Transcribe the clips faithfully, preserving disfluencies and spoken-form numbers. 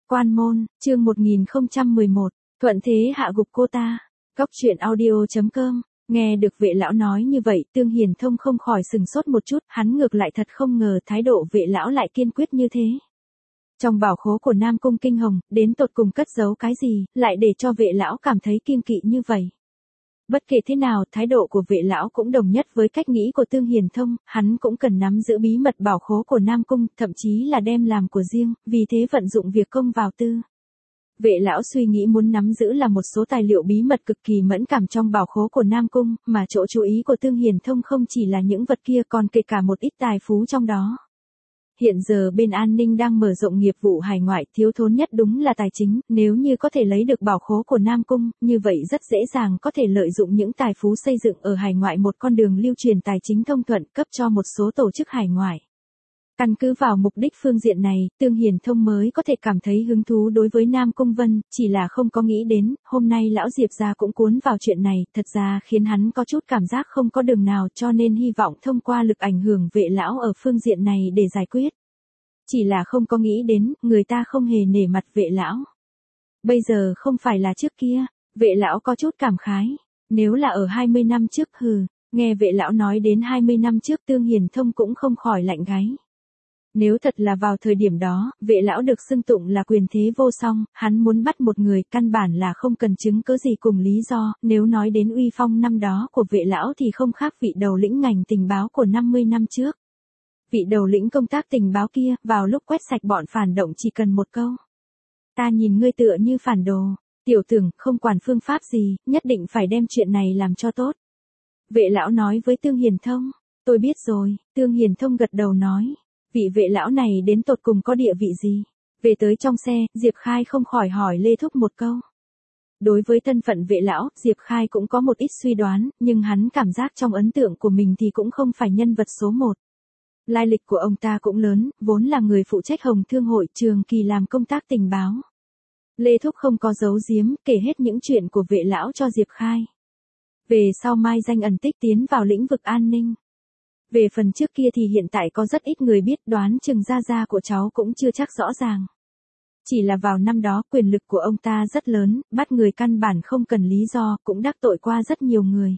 Quan môn, chương một nghìn không trăm mười một, thuận thế hạ gục cô ta. Góc truyện audio chấm com. Nghe được vệ lão nói như vậy, Tương Hiền Thông không khỏi sừng sốt một chút, hắn ngược lại thật không ngờ thái độ vệ lão lại kiên quyết như thế. Trong bảo khố của Nam Cung Kinh Hồng, đến tột cùng cất giấu cái gì, lại để cho vệ lão cảm thấy kiêng kỵ như vậy. Bất kể thế nào, thái độ của vệ lão cũng đồng nhất với cách nghĩ của Tương Hiền Thông, hắn cũng cần nắm giữ bí mật bảo khố của Nam Cung, thậm chí là đem làm của riêng, vì thế vận dụng việc công vào tư. Vệ lão suy nghĩ muốn nắm giữ là một số tài liệu bí mật cực kỳ mẫn cảm trong bảo khố của Nam Cung, mà chỗ chú ý của Tương Hiền Thông không chỉ là những vật kia còn kể cả một ít tài phú trong đó. Hiện giờ bên an ninh đang mở rộng nghiệp vụ hải ngoại, thiếu thốn nhất đúng là tài chính, nếu như có thể lấy được bảo khố của Nam Cung, như vậy rất dễ dàng có thể lợi dụng những tài phú xây dựng ở hải ngoại một con đường lưu truyền tài chính thông thuận cấp cho một số tổ chức hải ngoại. Căn cứ vào mục đích phương diện này, Tương Hiền Thông mới có thể cảm thấy hứng thú đối với Nam Cung Vân, chỉ là không có nghĩ đến, hôm nay lão Diệp gia cũng cuốn vào chuyện này, thật ra khiến hắn có chút cảm giác không có đường nào cho nên hy vọng thông qua lực ảnh hưởng vệ lão ở phương diện này để giải quyết. Chỉ là không có nghĩ đến, người ta không hề nể mặt vệ lão. Bây giờ không phải là trước kia, vệ lão có chút cảm khái, nếu là ở hai mươi năm trước hừ, nghe vệ lão nói đến hai mươi năm trước Tương Hiền Thông cũng không khỏi lạnh gáy. Nếu thật là vào thời điểm đó, vệ lão được xưng tụng là quyền thế vô song, hắn muốn bắt một người căn bản là không cần chứng cớ gì cùng lý do, nếu nói đến uy phong năm đó của vệ lão thì không khác vị đầu lĩnh ngành tình báo của năm mươi năm trước. Vị đầu lĩnh công tác tình báo kia, vào lúc quét sạch bọn phản động chỉ cần một câu. Ta nhìn ngươi tựa như phản đồ, tiểu tưởng, không quản phương pháp gì, nhất định phải đem chuyện này làm cho tốt. Vệ lão nói với Tương Hiền Thông, tôi biết rồi, Tương Hiền Thông gật đầu nói. Vị vệ lão này đến tột cùng có địa vị gì? Về tới trong xe, Diệp Khai không khỏi hỏi Lê Thúc một câu. Đối với thân phận vệ lão, Diệp Khai cũng có một ít suy đoán, nhưng hắn cảm giác trong ấn tượng của mình thì cũng không phải nhân vật số một. Lai lịch của ông ta cũng lớn, vốn là người phụ trách Hồng Thương hội trường kỳ làm công tác tình báo. Lê Thúc không có giấu giếm, kể hết những chuyện của vệ lão cho Diệp Khai. Về sau mai danh ẩn tích tiến vào lĩnh vực an ninh. Về phần trước kia thì hiện tại có rất ít người biết, đoán chừng gia gia của cháu cũng chưa chắc rõ ràng. Chỉ là vào năm đó quyền lực của ông ta rất lớn, bắt người căn bản không cần lý do, cũng đắc tội qua rất nhiều người.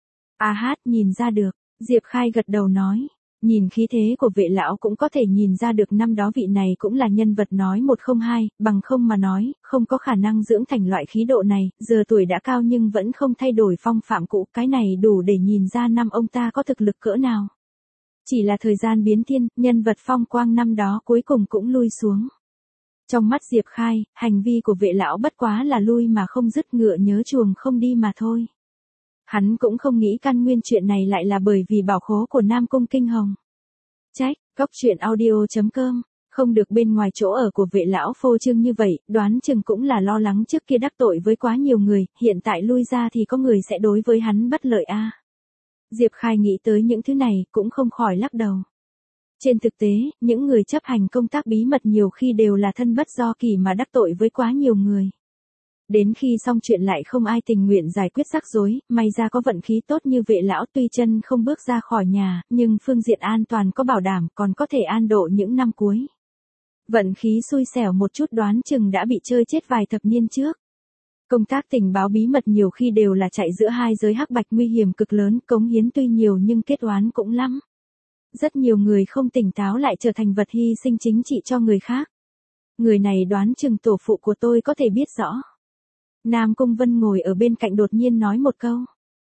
A hát nhìn ra được, Diệp Khai gật đầu nói, nhìn khí thế của vệ lão cũng có thể nhìn ra được năm đó vị này cũng là nhân vật nói một không hai, bằng không mà nói, không có khả năng dưỡng thành loại khí độ này, giờ tuổi đã cao nhưng vẫn không thay đổi phong phạm cũ, cái này đủ để nhìn ra năm ông ta có thực lực cỡ nào. Chỉ là thời gian biến thiên, nhân vật phong quang năm đó cuối cùng cũng lui xuống. Trong mắt Diệp Khai, hành vi của vệ lão bất quá là lui mà không dứt, ngựa nhớ chuồng không đi mà thôi. Hắn cũng không nghĩ căn nguyên chuyện này lại là bởi vì bảo khố của Nam Cung Kinh Hồng. Trách, góc truyện audio chấm com, không được bên ngoài chỗ ở của vệ lão phô trương như vậy, đoán chừng cũng là lo lắng trước kia đắc tội với quá nhiều người, hiện tại lui ra thì có người sẽ đối với hắn bất lợi a. À. Diệp Khai nghĩ tới những thứ này, cũng không khỏi lắc đầu. Trên thực tế, những người chấp hành công tác bí mật nhiều khi đều là thân bất do kỳ mà đắc tội với quá nhiều người. Đến khi xong chuyện lại không ai tình nguyện giải quyết rắc rối, may ra có vận khí tốt như vệ lão, tuy chân không bước ra khỏi nhà, nhưng phương diện an toàn có bảo đảm, còn có thể an độ những năm cuối. Vận khí xui xẻo một chút đoán chừng đã bị chơi chết vài thập niên trước. Công tác tình báo bí mật nhiều khi đều là chạy giữa hai giới hắc bạch, nguy hiểm cực lớn, cống hiến tuy nhiều nhưng kết oán cũng lắm. Rất nhiều người không tỉnh táo lại trở thành vật hy sinh chính trị cho người khác. Người này đoán chừng tổ phụ của tôi có thể biết rõ. Nam Cung Vân ngồi ở bên cạnh đột nhiên nói một câu.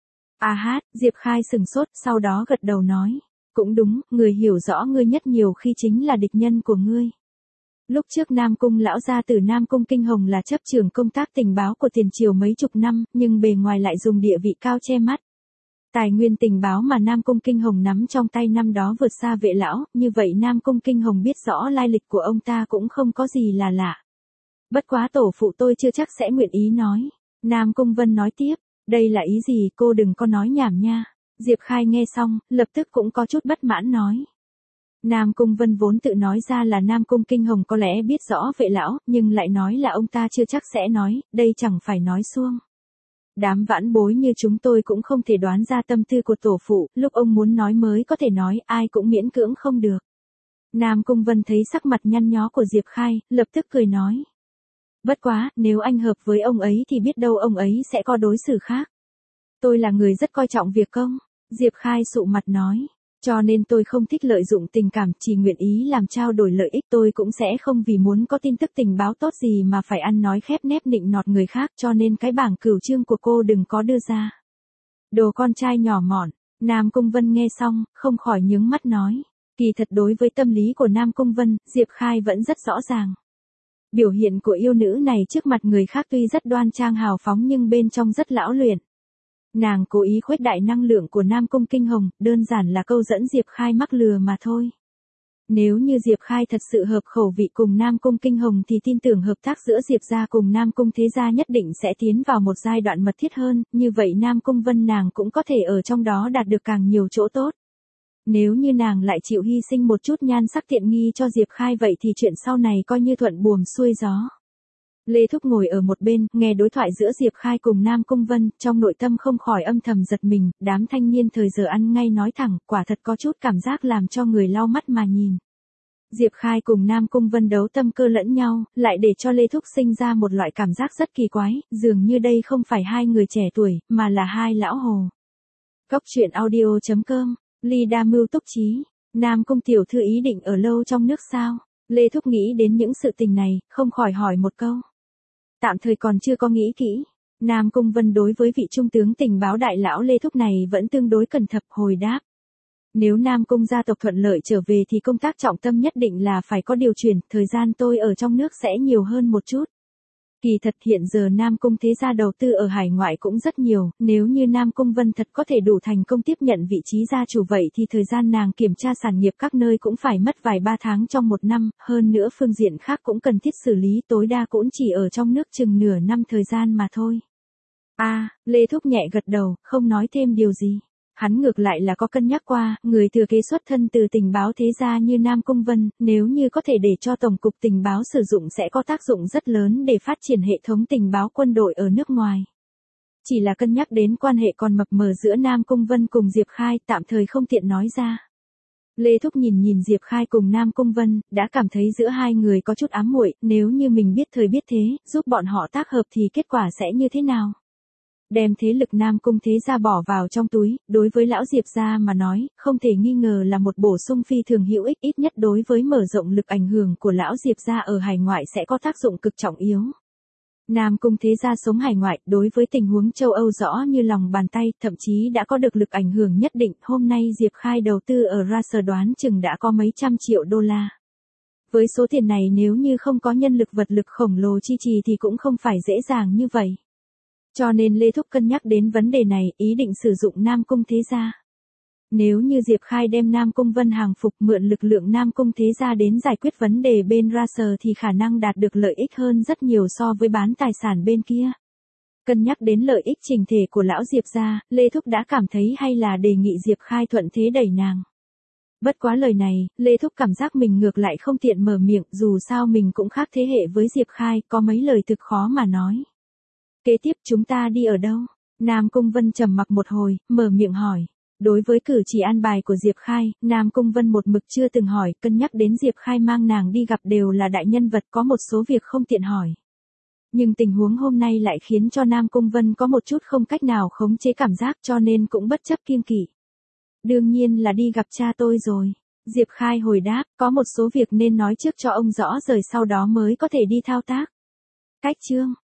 A hát, Diệp Khai sừng sốt, sau đó gật đầu nói. Cũng đúng, người hiểu rõ ngươi nhất nhiều khi chính là địch nhân của ngươi. Lúc trước Nam Cung lão gia tử Nam Cung Kinh Hồng là chấp trưởng công tác tình báo của tiền triều mấy chục năm, nhưng bề ngoài lại dùng địa vị cao che mắt. Tài nguyên tình báo mà Nam Cung Kinh Hồng nắm trong tay năm đó vượt xa vệ lão, như vậy Nam Cung Kinh Hồng biết rõ lai lịch của ông ta cũng không có gì là lạ. Bất quá tổ phụ tôi chưa chắc sẽ nguyện ý nói. Nam Cung Vân nói tiếp, đây là ý gì, cô đừng có nói nhảm nha. Diệp Khai nghe xong, lập tức cũng có chút bất mãn nói. Nam Cung Vân vốn tự nói ra là Nam Cung Kinh Hồng có lẽ biết rõ vệ lão, nhưng lại nói là ông ta chưa chắc sẽ nói, đây chẳng phải nói suông. Đám vãn bối như chúng tôi cũng không thể đoán ra tâm tư của tổ phụ, lúc ông muốn nói mới có thể nói, ai cũng miễn cưỡng không được. Nam Cung Vân thấy sắc mặt nhăn nhó của Diệp Khai, lập tức cười nói. Bất quá, nếu anh hợp với ông ấy thì biết đâu ông ấy sẽ có đối xử khác. Tôi là người rất coi trọng việc công, Diệp Khai sụ mặt nói. Cho nên tôi không thích lợi dụng tình cảm, chỉ nguyện ý làm trao đổi lợi ích. Tôi cũng sẽ không vì muốn có tin tức tình báo tốt gì mà phải ăn nói khép nép nịnh nọt người khác, cho nên cái bảng cửu chương của cô đừng có đưa ra. Đồ con trai nhỏ mọn, Nam Cung Vân nghe xong, không khỏi nhướng mắt nói. Kỳ thật đối với tâm lý của Nam Cung Vân, Diệp Khai vẫn rất rõ ràng. Biểu hiện của yêu nữ này trước mặt người khác tuy rất đoan trang hào phóng nhưng bên trong rất lão luyện. Nàng cố ý khuếch đại năng lượng của Nam Cung Kinh Hồng, đơn giản là câu dẫn Diệp Khai mắc lừa mà thôi. Nếu như Diệp Khai thật sự hợp khẩu vị cùng Nam Cung Kinh Hồng thì tin tưởng hợp tác giữa Diệp gia cùng Nam Cung Thế gia nhất định sẽ tiến vào một giai đoạn mật thiết hơn, như vậy Nam Cung Vân nàng cũng có thể ở trong đó đạt được càng nhiều chỗ tốt. Nếu như nàng lại chịu hy sinh một chút nhan sắc tiện nghi cho Diệp Khai vậy thì chuyện sau này coi như thuận buồm xuôi gió. Lê Thúc ngồi ở một bên, nghe đối thoại giữa Diệp Khai cùng Nam Cung Vân, trong nội tâm không khỏi âm thầm giật mình, đám thanh niên thời giờ ăn ngay nói thẳng, quả thật có chút cảm giác làm cho người lau mắt mà nhìn. Diệp Khai cùng Nam Cung Vân đấu tâm cơ lẫn nhau, lại để cho Lê Thúc sinh ra một loại cảm giác rất kỳ quái, dường như đây không phải hai người trẻ tuổi, mà là hai lão hồ. Cốc truyện audio chấm com, Ly đa mưu túc trí, Nam Cung tiểu thư ý định ở lâu trong nước sao? Lê Thúc nghĩ đến những sự tình này, không khỏi hỏi một câu. Tạm thời còn chưa có nghĩ kỹ. Nam Cung Vân đối với vị trung tướng tình báo đại lão Lê Thúc này vẫn tương đối cẩn thận hồi đáp. Nếu Nam Cung gia tộc thuận lợi trở về thì công tác trọng tâm nhất định là phải có điều chuyển, thời gian tôi ở trong nước sẽ nhiều hơn một chút. Kỳ thật hiện giờ Nam Cung thế gia đầu tư ở hải ngoại cũng rất nhiều, nếu như Nam Cung Vân thật có thể đủ thành công tiếp nhận vị trí gia chủ vậy thì thời gian nàng kiểm tra sản nghiệp các nơi cũng phải mất vài ba tháng trong một năm, hơn nữa phương diện khác cũng cần thiết xử lý, tối đa cũng chỉ ở trong nước chừng nửa năm thời gian mà thôi. A, à, Lê Thúc nhẹ gật đầu, không nói thêm điều gì. Hắn ngược lại là có cân nhắc qua, người thừa kế xuất thân từ tình báo thế gia như Nam Cung Vân, nếu như có thể để cho Tổng cục Tình báo sử dụng sẽ có tác dụng rất lớn để phát triển hệ thống tình báo quân đội ở nước ngoài. Chỉ là cân nhắc đến quan hệ còn mập mờ giữa Nam Cung Vân cùng Diệp Khai, tạm thời không tiện nói ra. Lê Thúc nhìn nhìn Diệp Khai cùng Nam Cung Vân, đã cảm thấy giữa hai người có chút ám muội, nếu như mình biết thời biết thế, giúp bọn họ tác hợp thì kết quả sẽ như thế nào? Đem thế lực Nam Cung thế gia bỏ vào trong túi, đối với lão Diệp gia mà nói, không thể nghi ngờ là một bổ sung phi thường hữu ích, ít nhất đối với mở rộng lực ảnh hưởng của lão Diệp gia ở hải ngoại sẽ có tác dụng cực trọng yếu. Nam Cung thế gia sống hải ngoại, đối với tình huống châu Âu rõ như lòng bàn tay, thậm chí đã có được lực ảnh hưởng nhất định, hôm nay Diệp Khai đầu tư ở Racer đoán chừng đã có mấy trăm triệu đô la. Với số tiền này nếu như không có nhân lực vật lực khổng lồ chi trì thì cũng không phải dễ dàng như vậy. Cho nên Lê Thúc cân nhắc đến vấn đề này, ý định sử dụng Nam Cung thế gia. Nếu như Diệp Khai đem Nam Cung Vân hàng phục mượn lực lượng Nam Cung thế gia đến giải quyết vấn đề bên Racer thì khả năng đạt được lợi ích hơn rất nhiều so với bán tài sản bên kia. Cân nhắc đến lợi ích trình thể của lão Diệp gia, Lê Thúc đã cảm thấy hay là đề nghị Diệp Khai thuận thế đẩy nàng. Bất quá lời này, Lê Thúc cảm giác mình ngược lại không tiện mở miệng, dù sao mình cũng khác thế hệ với Diệp Khai, có mấy lời thực khó mà nói. Kế tiếp chúng ta đi ở đâu? Nam Cung Vân trầm mặc một hồi, mở miệng hỏi. Đối với cử chỉ an bài của Diệp Khai, Nam Cung Vân một mực chưa từng hỏi, cân nhắc đến Diệp Khai mang nàng đi gặp đều là đại nhân vật, có một số việc không tiện hỏi. Nhưng tình huống hôm nay lại khiến cho Nam Cung Vân có một chút không cách nào khống chế cảm giác, cho nên cũng bất chấp kiêng kỵ. Đương nhiên là đi gặp cha tôi rồi. Diệp Khai hồi đáp, có một số việc nên nói trước cho ông rõ rồi sau đó mới có thể đi thao tác. Cách chương